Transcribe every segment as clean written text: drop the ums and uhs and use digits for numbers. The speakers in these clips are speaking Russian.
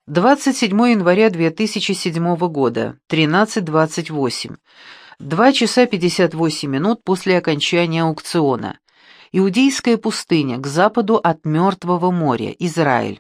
27 января 2007 года, 13:28. 2 часа 58 минут после окончания аукциона. Иудейская пустыня, к западу от Мертвого моря, Израиль.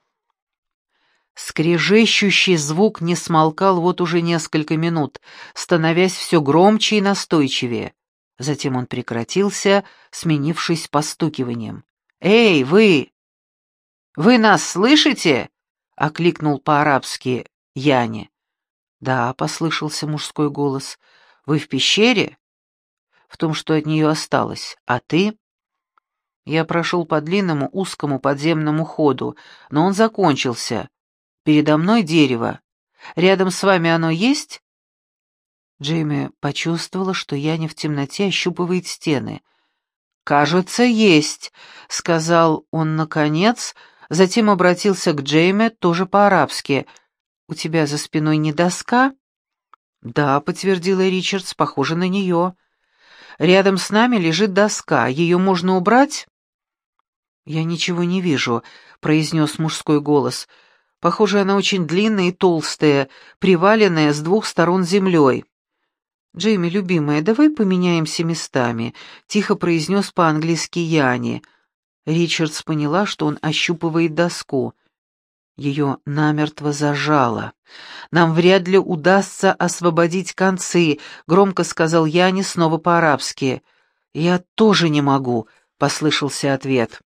Скрежещущий звук не смолкал вот уже несколько минут, становясь все громче и настойчивее. Затем он прекратился, сменившись постукиванием. «Эй, вы! Вы нас слышите?» — окликнул по-арабски Яне. «Да», — послышался мужской голос. «Вы в пещере?» «В том, что от нее осталось. А ты?» Я прошел по длинному узкому подземному ходу, но он закончился. Передо мной дерево. Рядом с вами оно есть?» Джейми почувствовала, что Яня в темноте ощупывает стены. «Кажется, есть», — сказал он наконец, затем обратился к Джейми, тоже по-арабски. «У тебя за спиной не доска?» «Да», — подтвердила Ричардс, — «похоже на нее». «Рядом с нами лежит доска. Ее можно убрать?» «Я ничего не вижу», — произнес мужской голос. «Похоже, она очень длинная и толстая, приваленная с двух сторон землей». «Джейми, любимая, давай поменяемся местами», — тихо произнес по-английски Яни. Ричардс поняла, что он ощупывает доску. Ее намертво зажало. «Нам вряд ли удастся освободить концы», — громко сказал Яни снова по-арабски. «Я тоже не могу», — послышался ответ.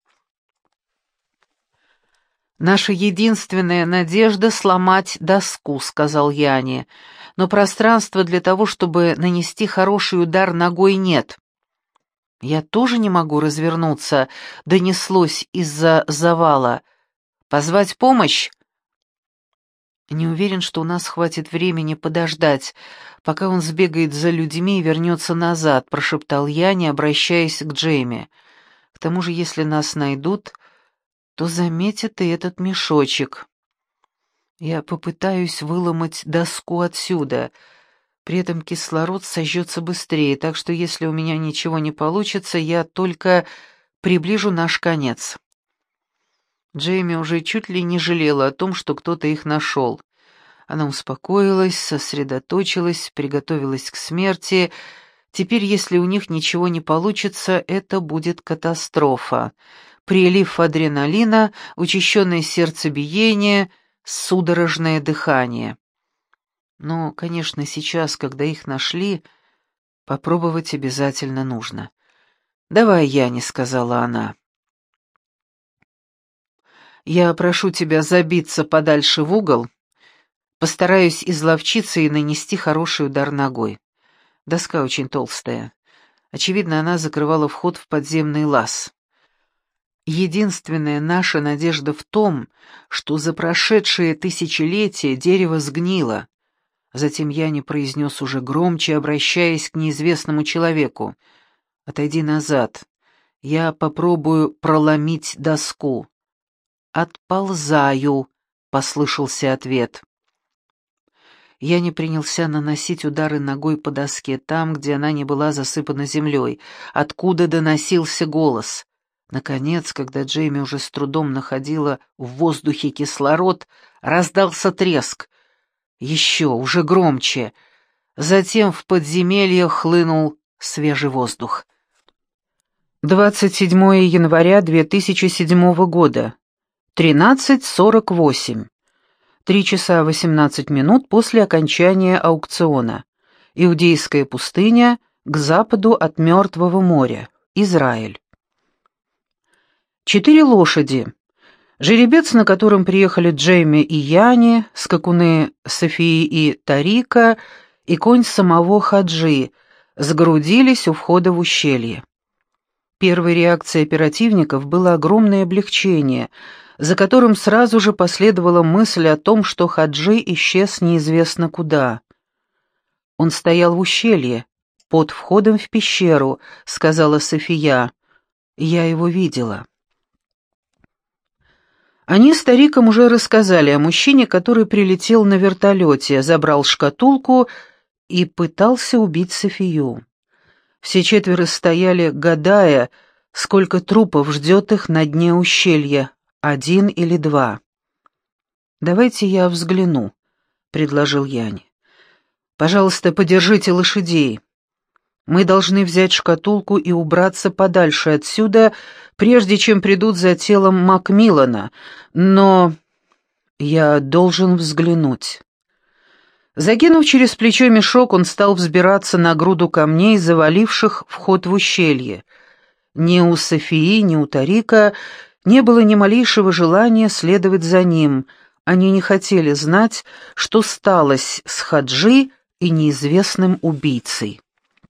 «Наша единственная надежда — сломать доску», — сказал Яни. «Но пространства для того, чтобы нанести хороший удар ногой, нет». «Я тоже не могу развернуться», — донеслось из-за завала. «Позвать помощь?» «Не уверен, что у нас хватит времени подождать, пока он сбегает за людьми и вернется назад», — прошептал Яни, обращаясь к Джейми. «К тому же, если нас найдут, то заметят и этот мешочек. Я попытаюсь выломать доску отсюда. При этом кислород сожжется быстрее, так что если у меня ничего не получится, я только приближу наш конец». Джейми уже чуть ли не жалела о том, что кто-то их нашел. Она успокоилась, сосредоточилась, приготовилась к смерти. Теперь, если у них ничего не получится, это будет катастрофа. Прилив адреналина, учащенное сердцебиение, судорожное дыхание. Но, конечно, сейчас, когда их нашли, попробовать обязательно нужно. «Давай, Яни», — сказала она. «Я прошу тебя забиться подальше в угол. Постараюсь изловчиться и нанести хороший удар ногой. Доска очень толстая. Очевидно, она закрывала вход в подземный лаз. Единственная наша надежда в том, что за прошедшие тысячелетия дерево сгнило». Затем Яни произнес уже громче, обращаясь к неизвестному человеку. «Отойди назад. Я попробую проломить доску». «Отползаю», — послышался ответ. Яни принялся наносить удары ногой по доске там, где она не была засыпана землей, откуда доносился голос. Наконец, когда Джейми уже с трудом находила в воздухе кислород, раздался треск. Еще, уже громче. Затем в подземелье хлынул свежий воздух. 27 января 2007 года. 13:48. 3 часа 18 минут после окончания аукциона. Иудейская пустыня, к западу от Мертвого моря, Израиль. 4 лошади. Жеребец, на котором приехали Джейми и Яни, скакуны Софии и Тарика и конь самого Хаджи, сгрудились у входа в ущелье. Первой реакцией оперативников было огромное облегчение, за которым сразу же последовала мысль о том, что Хаджи исчез неизвестно куда. «Он стоял в ущелье, под входом в пещеру», — сказала София. «Я его видела». Они с Тариком уже рассказали о мужчине, который прилетел на вертолете, забрал шкатулку и пытался убить Софию. Все четверо стояли, гадая, сколько трупов ждет их на дне ущелья, 1 или 2. «Давайте я взгляну», — предложил Яни. «Пожалуйста, подержите лошадей. Мы должны взять шкатулку и убраться подальше отсюда, прежде чем придут за телом Макмиллана, но я должен взглянуть». Закинув через плечо мешок, он стал взбираться на груду камней, заваливших вход в ущелье. Ни у Софии, ни у Тарика не было ни малейшего желания следовать за ним. Они не хотели знать, что сталось с Хаджи и неизвестным убийцей.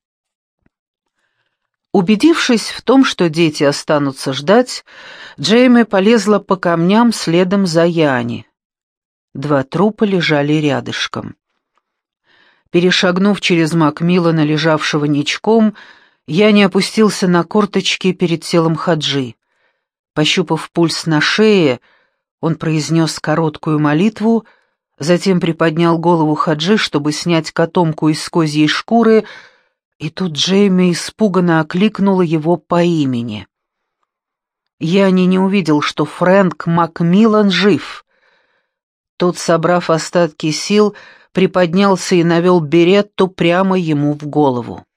Убедившись в том, что дети останутся ждать, Джейми полезла по камням следом за Яни. Два трупа лежали рядышком. Перешагнув через Макмиллана, лежавшего ничком, Яни опустился на корточки перед телом Хаджи. Пощупав пульс на шее, он произнес короткую молитву, затем приподнял голову Хаджи, чтобы снять котомку из козьей шкуры, и тут Джейми испуганно окликнула его по имени. Яни не увидел, что Фрэнк Макмиллан жив. Тот, собрав остатки сил, приподнялся и навел беретту прямо ему в голову.